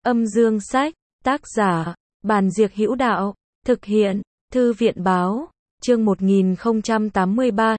Âm dương sách, tác giả, Bàn Diệc Hữu Đạo, thực hiện, Thư viện báo, chương 1083,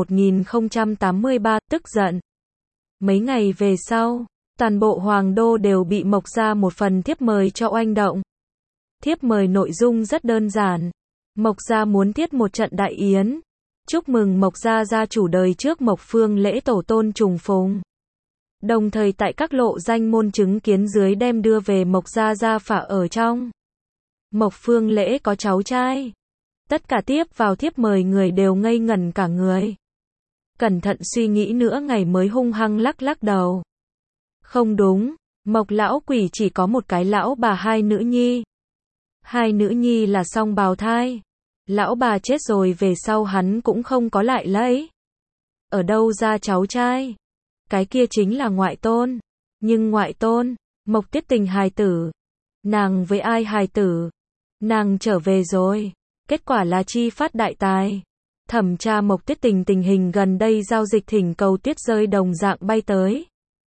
tức giận. Mấy ngày về sau, toàn bộ Hoàng Đô đều bị mộc ra một phần thiếp mời cho oanh động. Thiếp mời nội dung rất đơn giản. Mộc gia muốn thiết một trận đại yến, chúc mừng Mộc gia gia chủ đời trước Mộc Phương Lễ tổ tôn trùng phùng. Đồng thời tại các lộ danh môn chứng kiến dưới đem đưa về Mộc gia gia phả ở trong. Mộc Phương Lễ có cháu trai. Tất cả tiếp vào thiếp mời người đều ngây ngẩn cả người. Cẩn thận suy nghĩ nữa ngày mới hung hăng lắc lắc đầu. Không đúng, Mộc lão quỷ chỉ có một cái lão bà hai nữ nhi. Hai nữ nhi là song bào thai. Lão bà chết rồi về sau hắn cũng không có lại lấy. Ở đâu ra cháu trai? Cái kia chính là ngoại tôn. Nhưng ngoại tôn, Mộc Tiết Tình hài tử. Nàng với ai hài tử? Nàng trở về rồi. Kết quả là chi phát đại tài. Thẩm tra Mộc Tiết Tình tình hình gần đây giao dịch thỉnh cầu tuyết rơi đồng dạng bay tới.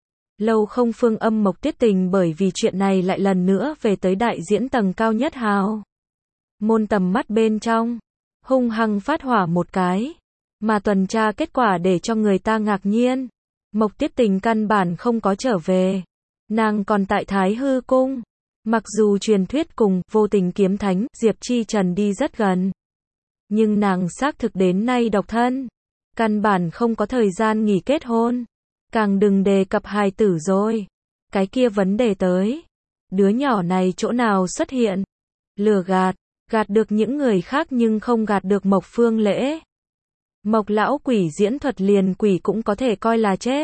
Lâu không phương âm Mộc Tiết Tình bởi vì chuyện này lại lần nữa về tới đại diễn tầng cao nhất hào môn tầm mắt bên trong, hung hăng phát hỏa một cái, mà tuần tra kết quả để cho người ta ngạc nhiên. Mộc Tiết Tình căn bản không có trở về, nàng còn tại Thái Hư Cung. Mặc dù truyền thuyết cùng Vô Tình Kiếm Thánh Diệp Chi Trần đi rất gần, nhưng nàng xác thực đến nay độc thân, căn bản không có thời gian nghỉ kết hôn, càng đừng đề cập hài tử rồi. Cái kia vấn đề tới, đứa nhỏ này chỗ nào xuất hiện? Lừa gạt, gạt được những người khác nhưng không gạt được Mộc Phương Lễ. Mộc lão quỷ diễn thuật liền quỷ cũng có thể coi là chết.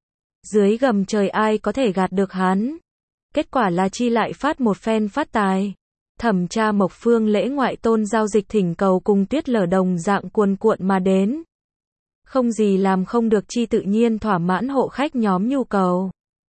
Dưới gầm trời ai có thể gạt được hắn? Kết quả là chi lại phát một phen phát tài. Thẩm tra Mộc Phương Lễ ngoại tôn giao dịch thỉnh cầu cùng tuyết lở đồng dạng cuồn cuộn mà đến. Không gì làm không được chi tự nhiên thỏa mãn hộ khách nhóm nhu cầu.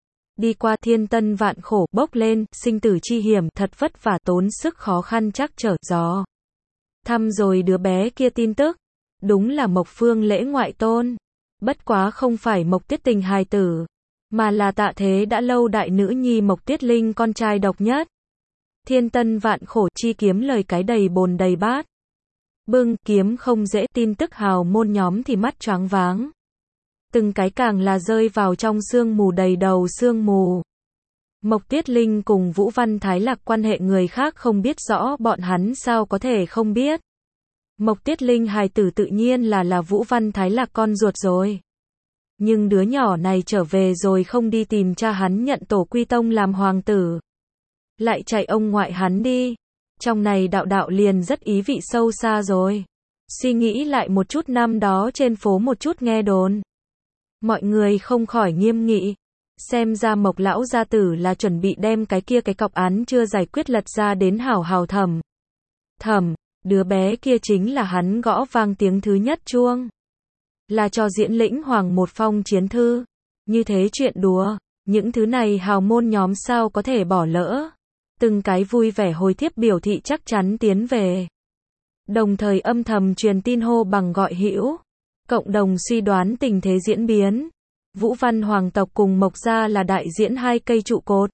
Đi qua thiên tân vạn khổ bốc lên, sinh tử chi hiểm thật vất vả tốn sức khó khăn chắc trở gió. Thăm rồi đứa bé kia tin tức. Đúng là Mộc Phương Lễ ngoại tôn. Bất quá không phải Mộc Tiết Tình hài tử, mà là tạ thế đã lâu đại nữ nhi Mộc Tiết Linh con trai độc nhất. Thiên tân vạn khổ chi kiếm lời cái đầy bồn đầy bát. Bưng kiếm không dễ tin tức hào môn nhóm thì mắt choáng váng. Từng cái càng là rơi vào trong sương mù đầy đầu sương mù. Mộc Tiết Linh cùng Vũ Văn Thái Lạc quan hệ người khác không biết rõ bọn hắn sao có thể không biết. Mộc Tiết Linh hài tử tự nhiên là Vũ Văn Thái Lạc con ruột rồi. Nhưng đứa nhỏ này trở về rồi không đi tìm cha hắn nhận tổ quy tông làm hoàng tử. Lại chạy ông ngoại hắn đi. Trong này đạo liền rất ý vị sâu xa rồi. Suy nghĩ lại một chút năm đó trên phố một chút nghe đồn. Mọi người không khỏi nghiêm nghị. Xem ra Mộc lão gia tử là chuẩn bị đem cái cọc án chưa giải quyết lật ra đến hảo hảo thẩm. Thẩm, đứa bé kia chính là hắn gõ vang tiếng thứ nhất chuông. Là cho diễn lĩnh hoàng một phong chiến thư. Như thế chuyện đùa, những thứ này hào môn nhóm sao có thể bỏ lỡ. Từng cái vui vẻ hồi thiếp biểu thị chắc chắn tiến về. Đồng thời âm thầm truyền tin hô bằng gọi hữu. Cộng đồng suy đoán tình thế diễn biến. Vũ Văn hoàng tộc cùng Mộc gia là đại diễn hai cây trụ cột.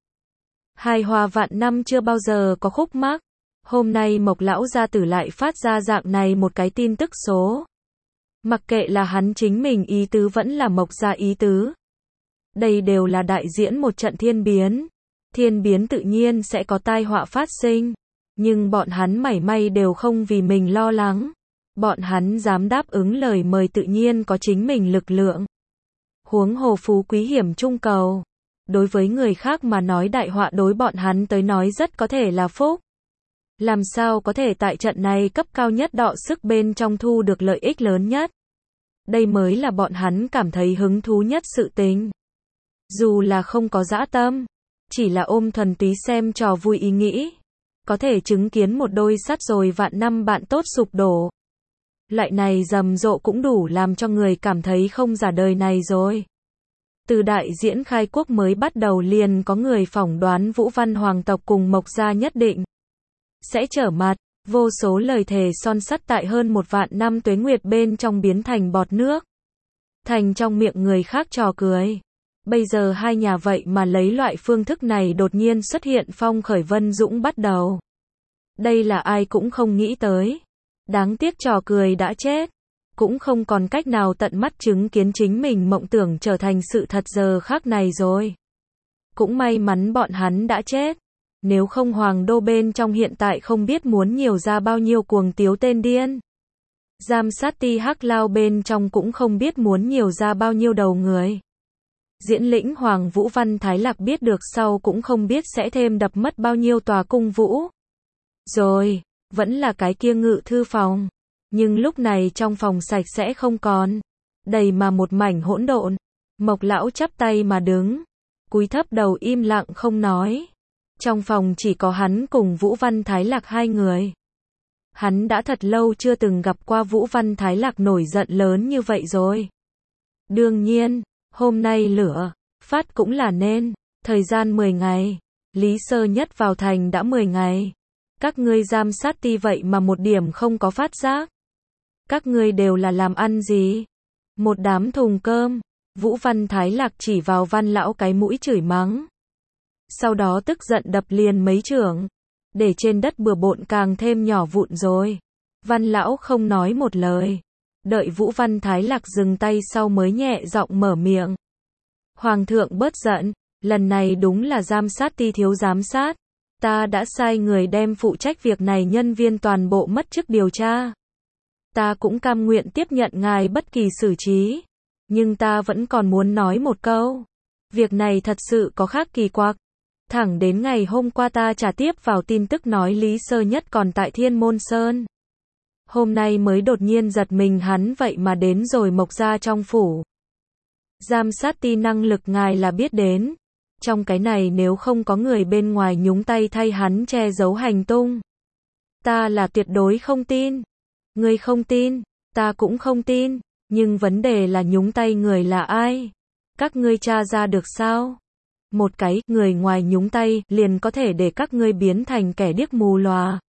Hài hòa vạn năm chưa bao giờ có khúc mắc. Hôm nay Mộc lão gia tử lại phát ra dạng này một cái tin tức số. Mặc kệ là hắn chính mình ý tứ vẫn là Mộc gia ý tứ. Đây đều là đại diễn một trận thiên biến. Thiên biến tự nhiên sẽ có tai họa phát sinh. Nhưng bọn hắn mảy may đều không vì mình lo lắng. Bọn hắn dám đáp ứng lời mời tự nhiên có chính mình lực lượng. Huống hồ phú quý hiểm trung cầu. Đối với người khác mà nói đại họa đối bọn hắn tới nói rất có thể là phúc. Làm sao có thể tại trận này cấp cao nhất đọ sức bên trong thu được lợi ích lớn nhất. Đây mới là bọn hắn cảm thấy hứng thú nhất sự tình. Dù là không có dã tâm, chỉ là ôm thuần túy xem trò vui ý nghĩ. Có thể chứng kiến một đôi sắt rồi vạn năm bạn tốt sụp đổ. Loại này rầm rộ cũng đủ làm cho người cảm thấy không giả đời này rồi. Từ đại diễn khai quốc mới bắt đầu liền có người phỏng đoán Vũ Văn hoàng tộc cùng Mộc gia nhất định sẽ trở mặt. Vô số lời thề son sắt tại hơn một vạn năm tuế nguyệt bên trong biến thành bọt nước. Thành trong miệng người khác trò cười. Bây giờ hai nhà vậy mà lấy loại phương thức này đột nhiên xuất hiện phong khởi Vân Dũng bắt đầu. Đây là ai cũng không nghĩ tới. Đáng tiếc trò cười đã chết. Cũng không còn cách nào tận mắt chứng kiến chính mình mộng tưởng trở thành sự thật giờ khắc này rồi. Cũng may mắn bọn hắn đã chết. Nếu không Hoàng Đô bên trong hiện tại không biết muốn nhiều ra bao nhiêu cuồng tiếu tên điên. Giam sát ti Hắc Lao bên trong cũng không biết muốn nhiều ra bao nhiêu đầu người. Diễn lĩnh Hoàng Vũ Văn Thái Lạc biết được sau cũng không biết sẽ thêm đập mất bao nhiêu tòa cung vũ. Rồi, vẫn là cái kia ngự thư phòng. Nhưng lúc này trong phòng sạch sẽ không còn. Đầy mà một mảnh hỗn độn. Mộc lão chắp tay mà đứng. Cúi thấp đầu im lặng không nói. Trong phòng chỉ có hắn cùng Vũ Văn Thái Lạc hai người. Hắn đã thật lâu chưa từng gặp qua Vũ Văn Thái Lạc nổi giận lớn như vậy rồi. Đương nhiên, hôm nay lửa phát cũng là nên. Thời gian 10 ngày. Lý Sơ Nhất vào thành đã 10 ngày. Các ngươi giam sát ti vậy mà một điểm không có phát giác. Các ngươi đều là làm ăn gì? Một đám thùng cơm. Vũ Văn Thái Lạc chỉ vào Văn lão cái mũi chửi mắng. Sau đó tức giận đập liền mấy chưởng. Để trên đất bừa bộn càng thêm nhỏ vụn rồi. Văn lão không nói một lời. Đợi Vũ Văn Thái Lạc dừng tay sau mới nhẹ giọng mở miệng. Hoàng thượng bớt giận. Lần này đúng là giam sát ti thiếu giám sát. Ta đã sai người đem phụ trách việc này nhân viên toàn bộ mất chức điều tra. Ta cũng cam nguyện tiếp nhận ngài bất kỳ xử trí. Nhưng ta vẫn còn muốn nói một câu. Việc này thật sự có khác kỳ quặc. Thẳng đến ngày hôm qua ta trả tiếp vào tin tức nói Lý Sơ Nhất còn tại Thiên Môn Sơn. Hôm nay mới đột nhiên giật mình hắn vậy mà đến rồi Mộc gia trong phủ. Giam sát ti năng lực ngài là biết đến. Trong cái này nếu không có người bên ngoài nhúng tay thay hắn che giấu hành tung. Ta là tuyệt đối không tin. Ngươi không tin, ta cũng không tin. Nhưng vấn đề là nhúng tay người là ai? Các ngươi tra ra được sao? Một cái người ngoài nhúng tay liền có thể để các ngươi biến thành kẻ điếc mù lòa.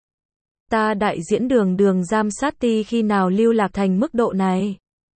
Ta đại diễn Đường giam sát ti khi nào lưu lạc thành mức độ này?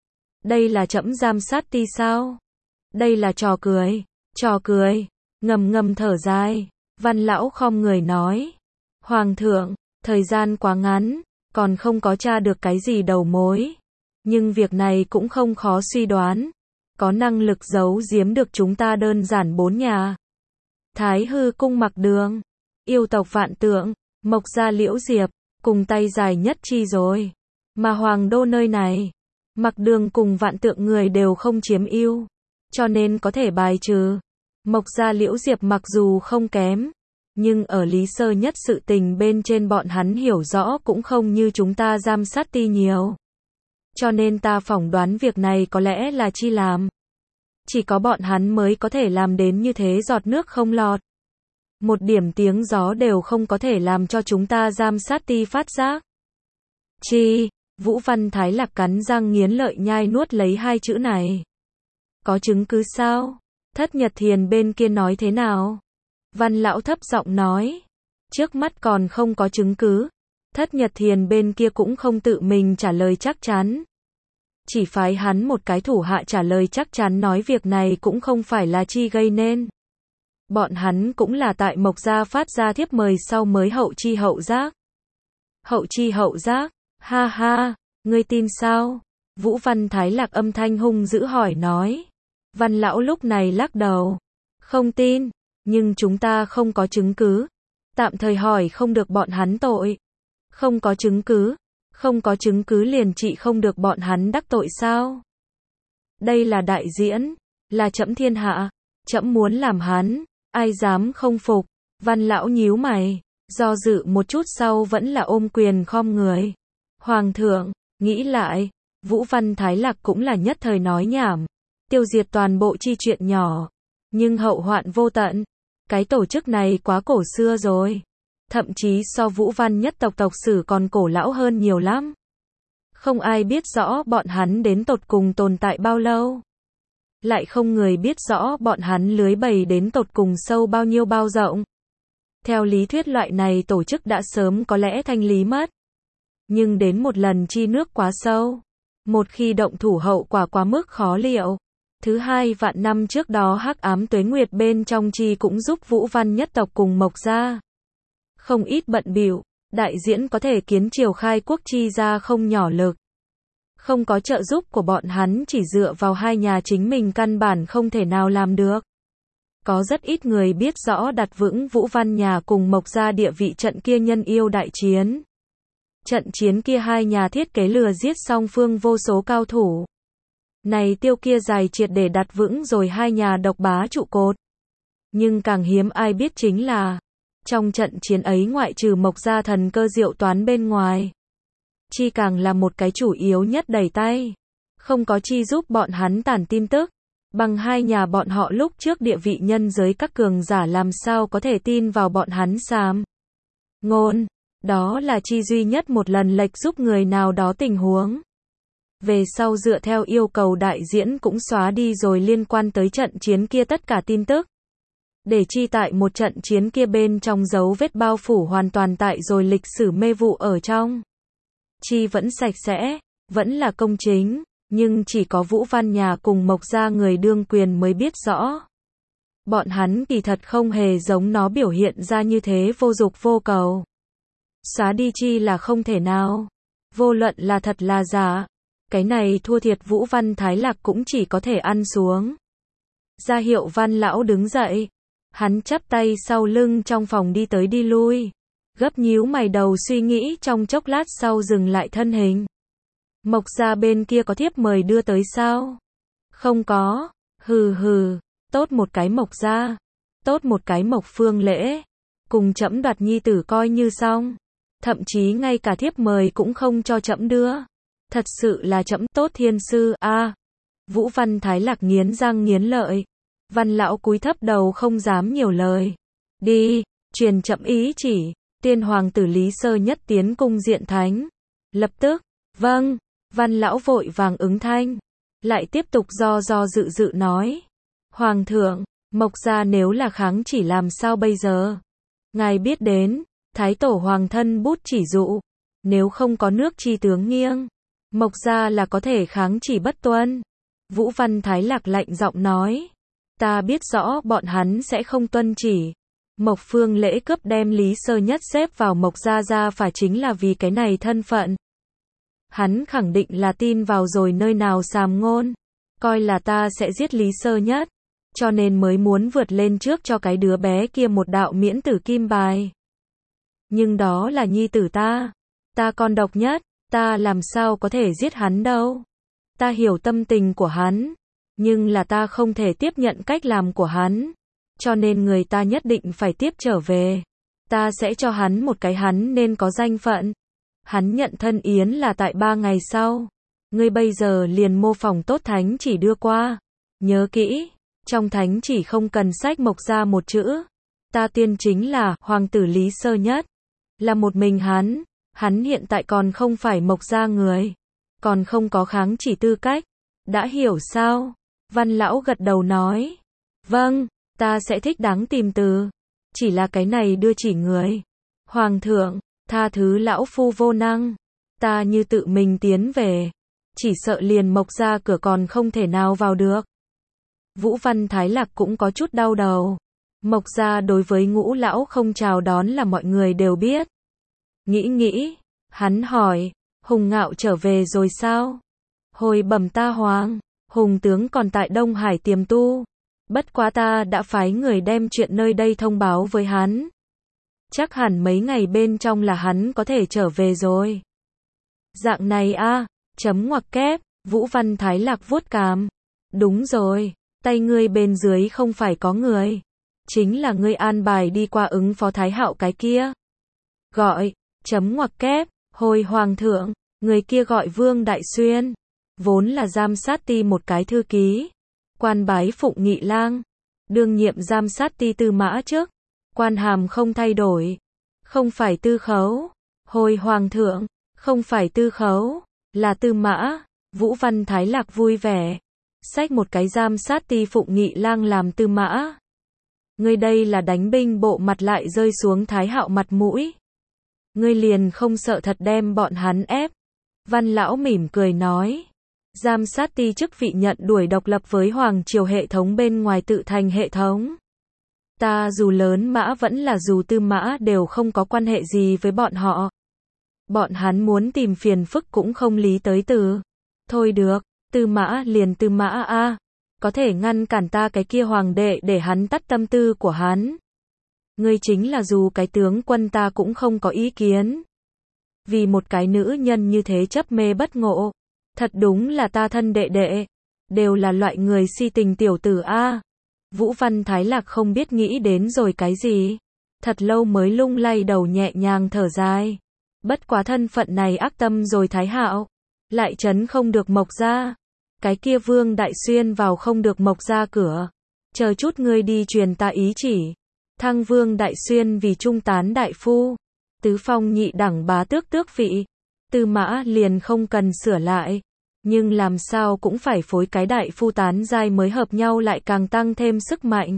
Đây là trẫm giam sát ti sao? Đây là trò cười. Trò cười. Ngầm thở dài. Văn lão khom người nói. Hoàng thượng, thời gian quá ngắn, còn không có tra được cái gì đầu mối. Nhưng việc này cũng không khó suy đoán. Có năng lực giấu giếm được chúng ta đơn giản 4 nhà. Thái Hư cung Mặc Đường, yêu tộc Vạn Tượng, Mộc gia Liễu Diệp, cùng tay dài nhất chi rồi. Mà Hoàng Đô nơi này, Mặc Đường cùng Vạn Tượng người đều không chiếm ưu. Cho nên có thể bài trừ. Mộc gia Liễu Diệp mặc dù không kém. Nhưng ở Lý Sơ Nhất sự tình bên trên bọn hắn hiểu rõ cũng không như chúng ta giam sát ti nhiều. Cho nên ta phỏng đoán việc này có lẽ là chi làm. Chỉ có bọn hắn mới có thể làm đến như thế giọt nước không lọt. Một điểm tiếng gió đều không có thể làm cho chúng ta giam sát ti phát giác. Chi, Vũ Văn Thái Lạc cắn răng nghiến lợi nhai nuốt lấy hai chữ này. Có chứng cứ sao? Thất Nhật Thiền bên kia nói thế nào? Văn lão thấp giọng nói. Trước mắt còn không có chứng cứ. Thất Nhật Thiền bên kia cũng không tự mình trả lời chắc chắn. Chỉ phái hắn một cái thủ hạ trả lời chắc chắn nói việc này cũng không phải là chi gây nên. Bọn hắn cũng là tại Mộc gia phát ra thiếp mời sau mới hậu chi hậu giác. Hậu chi hậu giác? Ha ha, ngươi tin sao? Vũ Văn Thái Lạc âm thanh hung dữ hỏi nói. Văn lão lúc này lắc đầu. Không tin, nhưng chúng ta không có chứng cứ. Tạm thời hỏi không được bọn hắn tội. Không có chứng cứ. Không có chứng cứ liền trị không được bọn hắn đắc tội sao? Đây là đại diễn, là trẫm thiên hạ, trẫm muốn làm hắn, ai dám không phục? Văn lão nhíu mày, do dự một chút sau vẫn là ôm quyền khom người. Hoàng thượng, nghĩ lại, Vũ Văn Thái Lạc cũng là nhất thời nói nhảm, tiêu diệt toàn bộ chi chuyện nhỏ, nhưng hậu hoạn vô tận. Cái tổ chức này quá cổ xưa rồi. Thậm chí so Vũ Văn nhất tộc sử còn cổ lão hơn nhiều lắm. Không ai biết rõ bọn hắn đến tột cùng tồn tại bao lâu. Lại không người biết rõ bọn hắn lưới bày đến tột cùng sâu bao nhiêu bao rộng. Theo lý thuyết loại này tổ chức đã sớm có lẽ thanh lý mất. Nhưng đến một lần chi nước quá sâu. Một khi động thủ hậu quả quá mức khó liệu. Thứ hai vạn năm trước đó hắc ám tuế nguyệt bên trong Chi cũng giúp Vũ Văn nhất tộc cùng Mộc gia không ít bận bịu, đại diễn có thể kiến triều khai quốc Chi ra không nhỏ lực. Không có trợ giúp của bọn hắn chỉ dựa vào hai nhà chính mình căn bản không thể nào làm được. Có rất ít người biết rõ đặt vững Vũ Văn nhà cùng Mộc gia địa vị trận kia nhân yêu đại chiến. Trận chiến kia hai nhà thiết kế lừa giết song phương vô số cao thủ. Này tiêu kia dài triệt để đặt vững rồi hai nhà độc bá trụ cột. Nhưng càng hiếm ai biết chính là, trong trận chiến ấy ngoại trừ Mộc gia thần cơ diệu toán bên ngoài, Chi càng là một cái chủ yếu nhất đẩy tay. Không có Chi giúp bọn hắn tản tin tức, bằng hai nhà bọn họ lúc trước địa vị nhân giới các cường giả làm sao có thể tin vào bọn hắn sám ngôn. Đó là Chi duy nhất một lần lệch giúp người nào đó tình huống. Về sau dựa theo yêu cầu đại diễn cũng xóa đi rồi liên quan tới trận chiến kia tất cả tin tức. Để Chi tại một trận chiến kia bên trong dấu vết bao phủ hoàn toàn tại rồi lịch sử mê vụ ở trong. Chi vẫn sạch sẽ, vẫn là công chính, nhưng chỉ có Vũ Văn nhà cùng Mộc gia người đương quyền mới biết rõ. Bọn hắn kỳ thật không hề giống nó biểu hiện ra như thế vô dục vô cầu. Xóa đi Chi là không thể nào. Vô luận là thật là giả. Cái này thua thiệt Vũ Văn Thái Lạc cũng chỉ có thể ăn xuống. Ra hiệu Văn lão đứng dậy. Hắn chắp tay sau lưng trong phòng đi tới đi lui. Gấp nhíu mày đầu suy nghĩ trong chốc lát sau dừng lại thân hình. Mộc gia bên kia có thiếp mời đưa tới sao? Không có. Hừ hừ. Tốt một cái Mộc gia. Tốt một cái Mộc Phương Lễ. Cùng trẫm đoạt nhi tử coi như xong. Thậm chí ngay cả thiếp mời cũng không cho trẫm đưa. Thật sự là trẫm tốt thiên sư a. Vũ Văn Thái Lạc nghiến răng nghiến lợi. Văn lão cúi thấp đầu không dám nhiều lời. Đi, truyền trẫm ý chỉ. Tiên hoàng tử Lý Sơ nhất tiến cung diện thánh. Lập tức, vâng. Văn lão vội vàng ứng thanh. Lại tiếp tục do dự dự nói. Hoàng thượng, Mộc gia nếu là kháng chỉ làm sao bây giờ? Ngài biết đến, Thái tổ hoàng thân bút chỉ dụ. Nếu không có nước chi tướng nghiêng, Mộc gia là có thể kháng chỉ bất tuân. Vũ Văn Thái Lạc lạnh giọng nói. Ta biết rõ bọn hắn sẽ không tuân chỉ. Mộc Phương Lễ cướp đem Lý Sơ nhất xếp vào Mộc gia ra phải chính là vì cái này thân phận. Hắn khẳng định là tin vào rồi nơi nào sàm ngôn. Coi là ta sẽ giết Lý Sơ nhất. Cho nên mới muốn vượt lên trước cho cái đứa bé kia một đạo miễn tử kim bài. Nhưng đó là nhi tử ta. Ta con độc nhất. Ta làm sao có thể giết hắn đâu. Ta hiểu tâm tình của hắn. Nhưng là ta không thể tiếp nhận cách làm của hắn. Cho nên người ta nhất định phải tiếp trở về. Ta sẽ cho hắn một cái hắn nên có danh phận. Hắn nhận thân yến là tại 3 ngày sau. Ngươi bây giờ liền mô phỏng tốt thánh chỉ đưa qua. Nhớ kỹ, trong thánh chỉ không cần sách Mộc gia một chữ. Ta tiên chính là hoàng tử Lý Sơ nhất. Là một mình hắn. Hắn hiện tại còn không phải Mộc gia người. Còn không có kháng chỉ tư cách. Đã hiểu sao? Văn lão gật đầu nói. Vâng, ta sẽ thích đáng tìm từ. Chỉ là cái này đưa chỉ người. Hoàng thượng, tha thứ lão phu vô năng. Ta như tự mình tiến về. Chỉ sợ liền Mộc gia cửa còn không thể nào vào được. Vũ Văn Thái Lạc cũng có chút đau đầu. Mộc gia đối với Ngũ lão không chào đón là mọi người đều biết. Nghĩ, hắn hỏi, Hùng Ngạo trở về rồi sao? Hồi bẩm ta hoàng, Hùng tướng còn tại Đông Hải tiềm tu. Bất quá ta đã phái người đem chuyện nơi đây thông báo với hắn. Chắc hẳn mấy ngày bên trong là hắn có thể trở về rồi. Dạng này a, chấm ngoặc kép, Vũ Văn Thái Lạc vuốt cằm. Đúng rồi, tay ngươi bên dưới không phải có người. Chính là ngươi an bài đi qua ứng phó Thái Hạo cái kia. Gọi, chấm ngoặc kép, hồi hoàng thượng, người kia gọi Vương Đại Xuyên. Vốn là giám sát ti một cái thư ký. Quan bái Phụng Nghị lang. Đương nhiệm giám sát ti Tư Mã trước. Quan hàm không thay đổi. Không phải Tư Khấu. Hồi hoàng thượng, không phải Tư Khấu, là Tư Mã. Vũ Văn Thái Lạc vui vẻ. Xách một cái giám sát ti Phụng Nghị lang làm Tư Mã. Ngươi đây là đánh binh bộ mặt lại rơi xuống Thái Hạo mặt mũi. Ngươi liền không sợ thật đem bọn hắn ép. Văn lão mỉm cười nói. Giám sát ti chức vị nhận đuổi độc lập với Hoàng triều hệ thống bên ngoài tự thành hệ thống. Ta dù lớn mã vẫn là dù Tư Mã đều không có quan hệ gì với bọn họ. Bọn hắn muốn tìm phiền phức cũng không lý tới từ. Thôi được, Tư Mã liền Tư Mã a, có thể ngăn cản ta cái kia hoàng đệ để hắn tắt tâm tư của hắn. Ngươi chính là dù cái tướng quân ta cũng không có ý kiến. Vì một cái nữ nhân như thế chấp mê bất ngộ. Thật đúng là ta thân đệ đệ. Đều là loại người si tình tiểu tử a. Vũ Văn Thái Lạc không biết nghĩ đến rồi cái gì. Thật lâu mới lung lay đầu nhẹ nhàng thở dài. Bất quá thân phận này ác tâm rồi Thái Hạo. Lại trấn không được Mộc gia. Cái kia Vương Đại Xuyên vào không được Mộc gia cửa. Chờ chút ngươi đi truyền ta ý chỉ. Thăng Vương Đại Xuyên vì trung tán đại phu. Tứ phong nhị đẳng bá tước tước vị. Tư Mã liền không cần sửa lại. Nhưng làm sao cũng phải phối cái đại phu tán giai mới hợp nhau lại càng tăng thêm sức mạnh.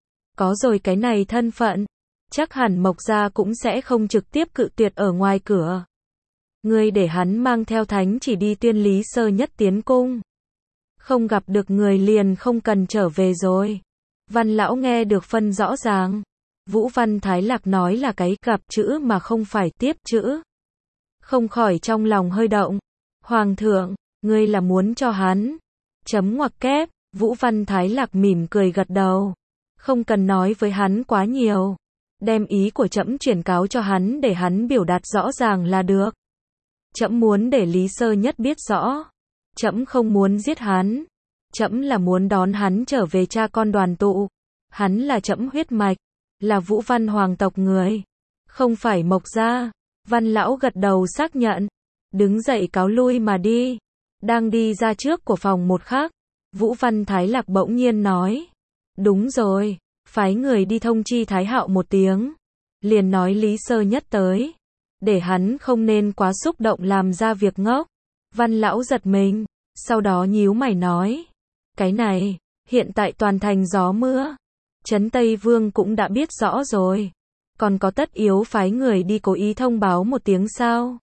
Có rồi cái này thân phận. Chắc hẳn Mộc gia cũng sẽ không trực tiếp cự tuyệt ở ngoài cửa. Ngươi để hắn mang theo thánh chỉ đi tuyên Lý Sơ Nhất tiến cung. Không gặp được người liền không cần trở về rồi. Văn lão nghe được phân rõ ràng. Vũ Văn Thái Lạc nói là cái gặp chữ mà không phải tiếp chữ. Không khỏi trong lòng hơi động. Hoàng thượng, ngươi là muốn cho hắn. Chấm ngoặc kép, Vũ Văn Thái Lạc mỉm cười gật đầu. Không cần nói với hắn quá nhiều. Đem ý của trẫm chuyển cáo cho hắn để hắn biểu đạt rõ ràng là được. Trẫm muốn để Lý Sơ Nhất biết rõ. Trẫm không muốn giết hắn. Trẫm là muốn đón hắn trở về cha con đoàn tụ. Hắn là trẫm huyết mạch. Là Vũ Văn hoàng tộc người. Không phải Mộc gia. Văn lão gật đầu xác nhận. Đứng dậy cáo lui mà đi. Đang đi ra trước của phòng một khác. Vũ Văn Thái Lạc bỗng nhiên nói. Đúng rồi. Phái người đi thông chi Thái Hạo một tiếng. Liền nói Lý Sơ Nhất tới. Để hắn không nên quá xúc động làm ra việc ngốc. Văn lão giật mình. Sau đó nhíu mày nói. Cái này, hiện tại toàn thành gió mưa. Trấn Tây Vương cũng đã biết rõ rồi. Còn có tất yếu phái người đi cố ý thông báo một tiếng sao?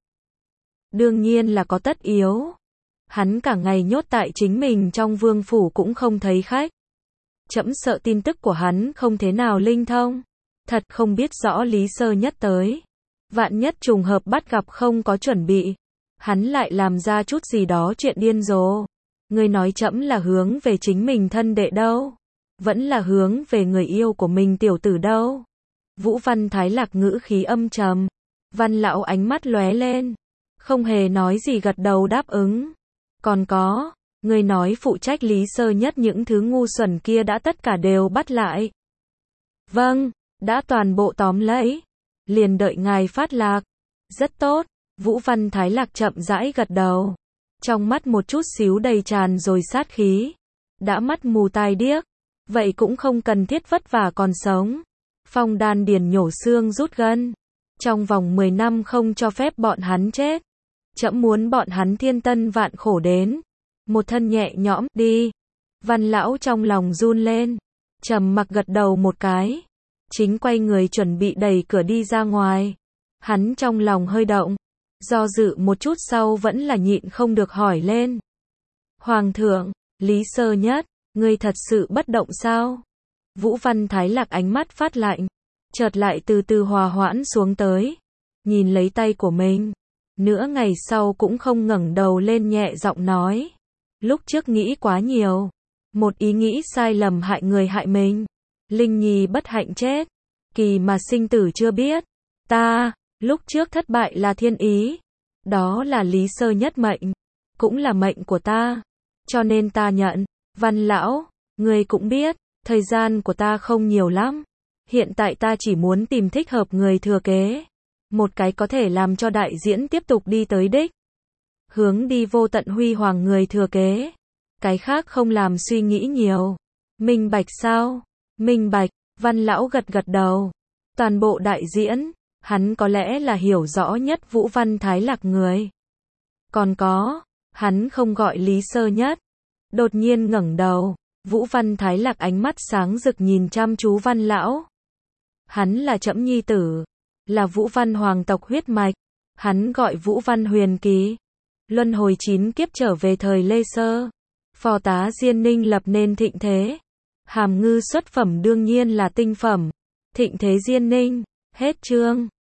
Đương nhiên là có tất yếu. Hắn cả ngày nhốt tại chính mình trong vương phủ cũng không thấy khách. Trẫm sợ tin tức của hắn không thế nào linh thông. Thật không biết rõ Lý Sơ Nhất tới. Vạn nhất trùng hợp bắt gặp không có chuẩn bị. Hắn lại làm ra chút gì đó chuyện điên rồ. Ngươi nói trẫm là hướng về chính mình thân đệ đâu? Vẫn là hướng về người yêu của mình tiểu tử đâu? Vũ Văn Thái Lạc ngữ khí âm trầm. Văn lão ánh mắt lóe lên. Không hề nói gì gật đầu đáp ứng. Còn có, ngươi nói phụ trách Lý Sơ Nhất những thứ ngu xuẩn kia đã tất cả đều bắt lại. Vâng, đã toàn bộ tóm lấy. Liền đợi ngài phát lạc. Rất tốt. Vũ Văn Thái Lạc chậm rãi gật đầu. Trong mắt một chút xíu đầy tràn rồi sát khí. Đã mắt mù tai điếc. Vậy cũng không cần thiết vất vả còn sống. Phong đan điền nhổ xương rút gân. Trong vòng 10 năm không cho phép bọn hắn chết. Trẫm muốn bọn hắn thiên tân vạn khổ đến. Một thân nhẹ nhõm, đi. Văn lão trong lòng run lên. Trầm mặc gật đầu một cái. Chính quay người chuẩn bị đẩy cửa đi ra ngoài. Hắn trong lòng hơi động. Do dự một chút sau vẫn là nhịn không được hỏi lên. Hoàng thượng, Lý Sơ Nhất, ngươi thật sự bất động sao? Vũ Văn Thái Lạc ánh mắt phát lạnh. Chợt lại từ từ hòa hoãn xuống tới. Nhìn lấy tay của mình. Nửa ngày sau cũng không ngẩng đầu lên nhẹ giọng nói. Lúc trước nghĩ quá nhiều. Một ý nghĩ sai lầm hại người hại mình. Linh Nhi bất hạnh chết. Kỳ mà sinh tử chưa biết. Ta, lúc trước thất bại là thiên ý. Đó là Lý Sơ Nhất mệnh. Cũng là mệnh của ta. Cho nên ta nhận. Văn lão, ngươi cũng biết. Thời gian của ta không nhiều lắm. Hiện tại ta chỉ muốn tìm thích hợp người thừa kế. Một cái có thể làm cho đại diễn tiếp tục đi tới đích. Hướng đi vô tận huy hoàng người thừa kế. Cái khác không làm suy nghĩ nhiều. Minh bạch sao? Minh bạch, Văn lão gật gật đầu. Toàn bộ đại diễn, hắn có lẽ là hiểu rõ nhất Vũ Văn Thái Lạc người. Còn có, hắn không gọi Lý Sơ Nhất. Đột nhiên ngẩng đầu, Vũ Văn Thái Lạc ánh mắt sáng rực nhìn chăm chú Văn lão. Hắn là trẫm nhi tử, là Vũ Văn hoàng tộc huyết mạch. Hắn gọi Vũ Văn Huyền Kỳ. Luân hồi 9 kiếp trở về thời Lê Sơ. Phò tá Diên Ninh lập nên thịnh thế. Hàm Ngư xuất phẩm đương nhiên là tinh phẩm. Thịnh thế Diên Ninh. Hết chương.